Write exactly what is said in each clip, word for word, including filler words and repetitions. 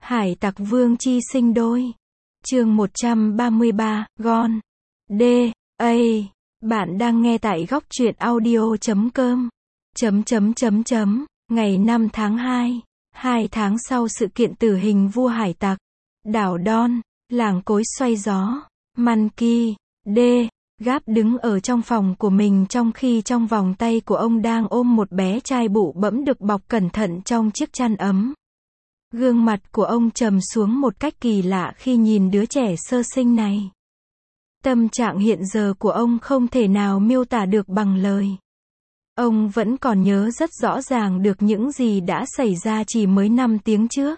Hải tặc vương chi sinh đôi. Chương một trăm ba mươi ba, Gone. D. A. Bạn đang nghe tại góc truyện audio chấm com. Chấm chấm chấm chấm. Ngày năm tháng hai. Hai tháng sau sự kiện tử hình vua hải tặc. Đảo Don. Làng cối xoay gió. Monkey. D. Gáp đứng ở trong phòng của mình trong khi trong vòng tay của ông đang ôm một bé trai bụ bẫm được bọc cẩn thận trong chiếc chăn ấm. Gương mặt của ông trầm xuống một cách kỳ lạ khi nhìn đứa trẻ sơ sinh này. Tâm trạng hiện giờ của ông không thể nào miêu tả được bằng lời. Ông vẫn còn nhớ rất rõ ràng được những gì đã xảy ra chỉ mới năm tiếng trước.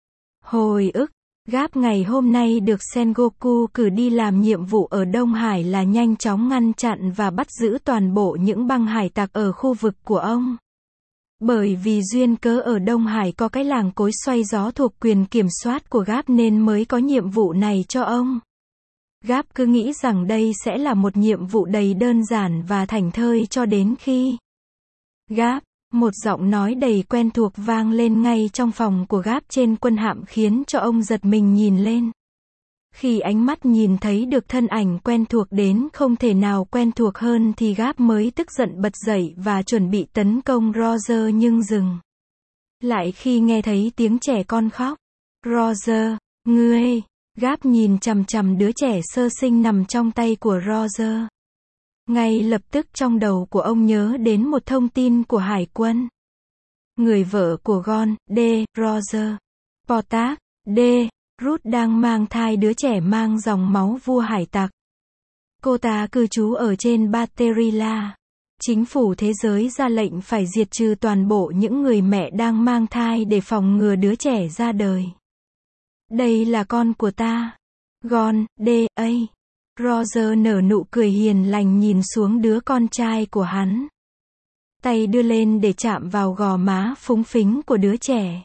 Hồi ức, Gáp ngày hôm nay được Sengoku cử đi làm nhiệm vụ ở Đông Hải là nhanh chóng ngăn chặn và bắt giữ toàn bộ những băng hải tặc ở khu vực của ông. Bởi vì duyên cớ ở Đông Hải có cái làng cối xoay gió thuộc quyền kiểm soát của Gáp nên mới có nhiệm vụ này cho ông. Gáp cứ nghĩ rằng đây sẽ là một nhiệm vụ đầy đơn giản và thảnh thơi cho đến khi Gáp, một giọng nói đầy quen thuộc vang lên ngay trong phòng của Gáp trên quân hạm khiến cho ông giật mình nhìn lên. Khi ánh mắt nhìn thấy được thân ảnh quen thuộc đến không thể nào quen thuộc hơn thì Gáp mới tức giận bật dậy và chuẩn bị tấn công Roger nhưng dừng lại khi nghe thấy tiếng trẻ con khóc. Roger, ngươi! Gáp nhìn chằm chằm đứa trẻ sơ sinh nằm trong tay của Roger. Ngay lập tức trong đầu của ông nhớ đến một thông tin của hải quân. Người vợ của Gon, D. Roger. Portak, D. Ruth đang mang thai đứa trẻ mang dòng máu vua hải tặc. Cô ta cư trú ở trên Baterila. Chính phủ thế giới ra lệnh phải diệt trừ toàn bộ những người mẹ đang mang thai để phòng ngừa đứa trẻ ra đời. Đây là con của ta. Gon, D. A. Roger nở nụ cười hiền lành nhìn xuống đứa con trai của hắn. Tay đưa lên để chạm vào gò má phúng phính của đứa trẻ.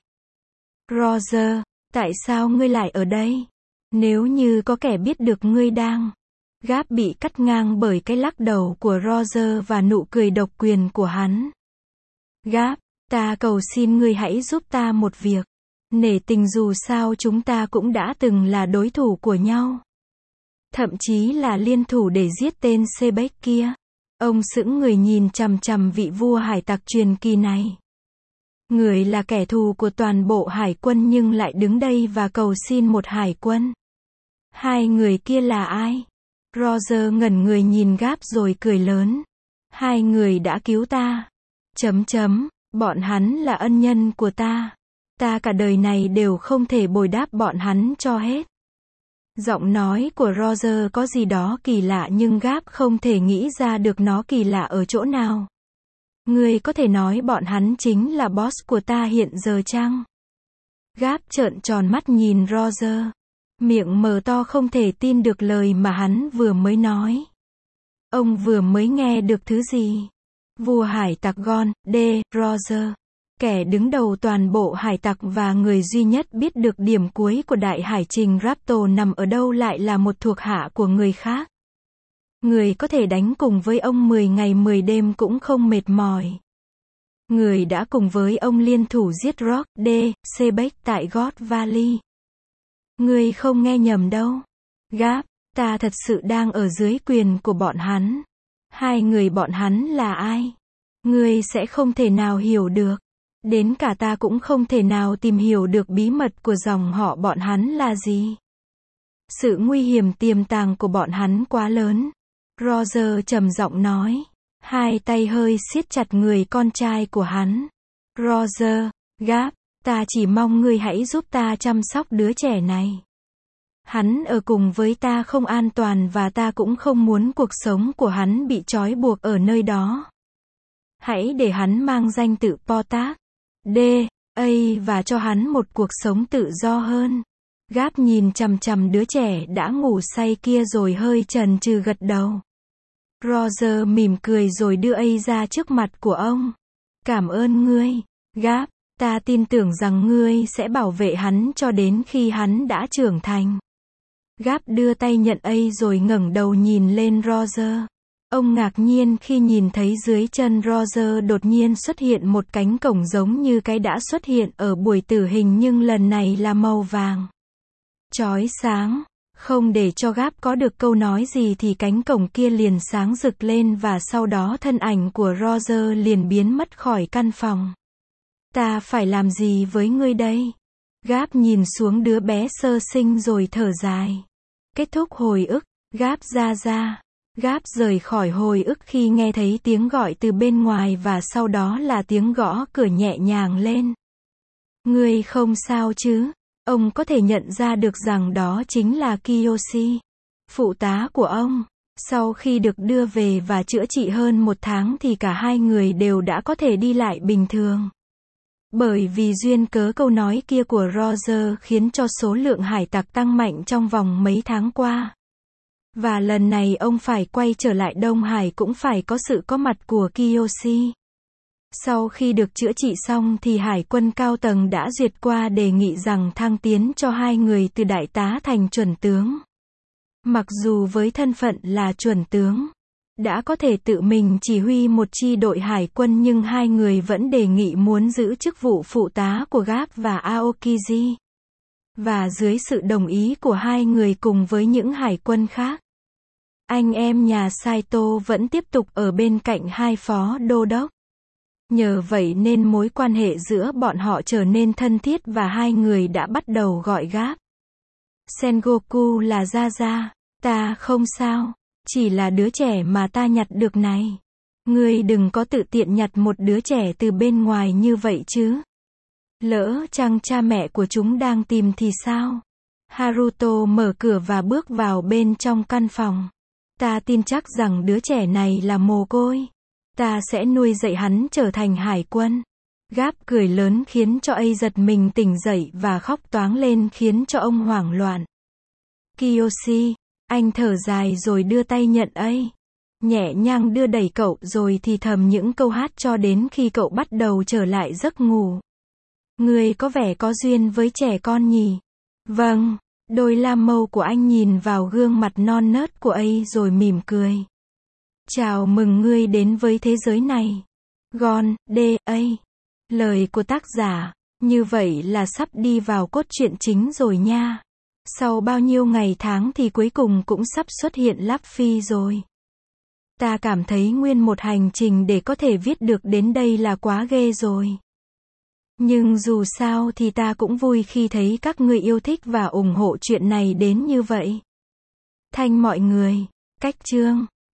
Roger, tại sao ngươi lại ở đây? Nếu như có kẻ biết được ngươi đang... Gáp bị cắt ngang bởi cái lắc đầu của Roger và nụ cười độc quyền của hắn. Gáp, ta cầu xin ngươi hãy giúp ta một việc. Nể tình dù sao chúng ta cũng đã từng là đối thủ của nhau. Thậm chí là liên thủ để giết tên Sebek kia. Ông sững người nhìn chằm chằm vị vua hải tặc truyền kỳ này. Người là kẻ thù của toàn bộ hải quân nhưng lại đứng đây và cầu xin một hải quân. Hai người kia là ai? Roger ngẩn người nhìn Gáp rồi cười lớn. Hai người đã cứu ta. Chấm chấm, bọn hắn là ân nhân của ta. Ta cả đời này đều không thể bồi đáp bọn hắn cho hết. Giọng nói của Roger có gì đó kỳ lạ nhưng Gáp không thể nghĩ ra được nó kỳ lạ ở chỗ nào. Ngươi có thể nói bọn hắn chính là boss của ta hiện giờ chăng? Gáp trợn tròn mắt nhìn Roger. Miệng mở to không thể tin được lời mà hắn vừa mới nói. Ông vừa mới nghe được thứ gì? Vua hải tặc Gon, D. Roger. Kẻ đứng đầu toàn bộ hải tặc và người duy nhất biết được điểm cuối của đại hải trình Raptor nằm ở đâu lại là một thuộc hạ của người khác. Người có thể đánh cùng với ông mười ngày mười đêm cũng không mệt mỏi. Người đã cùng với ông liên thủ giết Rock, D. Sebek tại God Valley. Người không nghe nhầm đâu. Gáp, ta thật sự đang ở dưới quyền của bọn hắn. Hai người bọn hắn là ai? Ngươi sẽ không thể nào hiểu được. Đến cả ta cũng không thể nào tìm hiểu được bí mật của dòng họ bọn hắn là gì. Sự nguy hiểm tiềm tàng của bọn hắn quá lớn. Roger trầm giọng nói. Hai tay hơi siết chặt người con trai của hắn. Roger, Gáp, ta chỉ mong ngươi hãy giúp ta chăm sóc đứa trẻ này. Hắn ở cùng với ta không an toàn và ta cũng không muốn cuộc sống của hắn bị trói buộc ở nơi đó. Hãy để hắn mang danh tự Portak, D. A. và cho hắn một cuộc sống tự do hơn. Gáp nhìn chằm chằm đứa trẻ đã ngủ say kia rồi hơi chần chừ gật đầu. Roger mỉm cười rồi đưa A ra trước mặt của ông. Cảm ơn ngươi, Gáp, ta tin tưởng rằng ngươi sẽ bảo vệ hắn cho đến khi hắn đã trưởng thành. Gáp đưa tay nhận A rồi ngẩng đầu nhìn lên Roger. Ông ngạc nhiên khi nhìn thấy dưới chân Roger đột nhiên xuất hiện một cánh cổng giống như cái đã xuất hiện ở buổi tử hình nhưng lần này là màu vàng chói sáng. Không để cho Gáp có được câu nói gì thì cánh cổng kia liền sáng rực lên và sau đó thân ảnh của Roger liền biến mất khỏi căn phòng. Ta phải làm gì với ngươi đây? Gáp nhìn xuống đứa bé sơ sinh rồi thở dài. Kết thúc hồi ức, Gáp ra ra. Gáp rời khỏi hồi ức khi nghe thấy tiếng gọi từ bên ngoài và sau đó là tiếng gõ cửa nhẹ nhàng lên. Ngươi không sao chứ? Ông có thể nhận ra được rằng đó chính là Kiyoshi, phụ tá của ông. Sau khi được đưa về và chữa trị hơn một tháng thì cả hai người đều đã có thể đi lại bình thường. Bởi vì duyên cớ câu nói kia của Roger khiến cho số lượng hải tặc tăng mạnh trong vòng mấy tháng qua. Và lần này ông phải quay trở lại Đông Hải cũng phải có sự có mặt của Kiyoshi. Sau khi được chữa trị xong thì hải quân cao tầng đã duyệt qua đề nghị rằng thăng tiến cho hai người từ đại tá thành chuẩn tướng. Mặc dù với thân phận là chuẩn tướng, đã có thể tự mình chỉ huy một chi đội hải quân nhưng hai người vẫn đề nghị muốn giữ chức vụ phụ tá của Gáp và Aokiji. Và dưới sự đồng ý của hai người cùng với những hải quân khác, anh em nhà Saito vẫn tiếp tục ở bên cạnh hai phó đô đốc. Nhờ vậy nên mối quan hệ giữa bọn họ trở nên thân thiết và hai người đã bắt đầu gọi Gáp Sengoku là Gia Gia. Ta không sao, chỉ là đứa trẻ mà ta nhặt được này. Ngươi đừng có tự tiện nhặt một đứa trẻ từ bên ngoài như vậy chứ. Lỡ chăng cha mẹ của chúng đang tìm thì sao? Haruto mở cửa và bước vào bên trong căn phòng. Ta tin chắc rằng đứa trẻ này là mồ côi. Ta sẽ nuôi dạy hắn trở thành hải quân. Gáp cười lớn khiến cho A giật mình tỉnh dậy và khóc toáng lên khiến cho ông hoảng loạn. Kiyoshi, anh thở dài rồi đưa tay nhận A. Nhẹ nhàng đưa đẩy cậu rồi thì thầm những câu hát cho đến khi cậu bắt đầu trở lại giấc ngủ. Người có vẻ có duyên với trẻ con nhỉ? Vâng. Đôi lam mâu của anh nhìn vào gương mặt non nớt của A rồi mỉm cười. Chào mừng ngươi đến với thế giới này. Gon, D, A. Lời của tác giả. Như vậy là sắp đi vào cốt truyện chính rồi nha. Sau bao nhiêu ngày tháng thì cuối cùng cũng sắp xuất hiện Luffy rồi. Ta cảm thấy nguyên một hành trình để có thể viết được đến đây là quá ghê rồi. Nhưng dù sao thì ta cũng vui khi thấy các ngươi yêu thích và ủng hộ chuyện này đến như vậy. Thanh mọi người. Cách chương